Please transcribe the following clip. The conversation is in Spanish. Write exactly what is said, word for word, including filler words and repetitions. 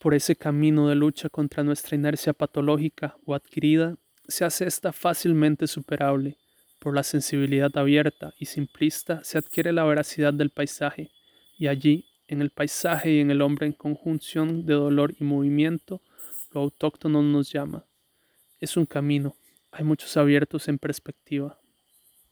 Por ese camino de lucha contra nuestra inercia patológica o adquirida, se hace esta fácilmente superable. Por la sensibilidad abierta y simplista se adquiere la veracidad del paisaje, y allí, en el paisaje y en el hombre en conjunción de dolor y movimiento, lo autóctono nos llama. Es un camino, hay muchos abiertos en perspectiva.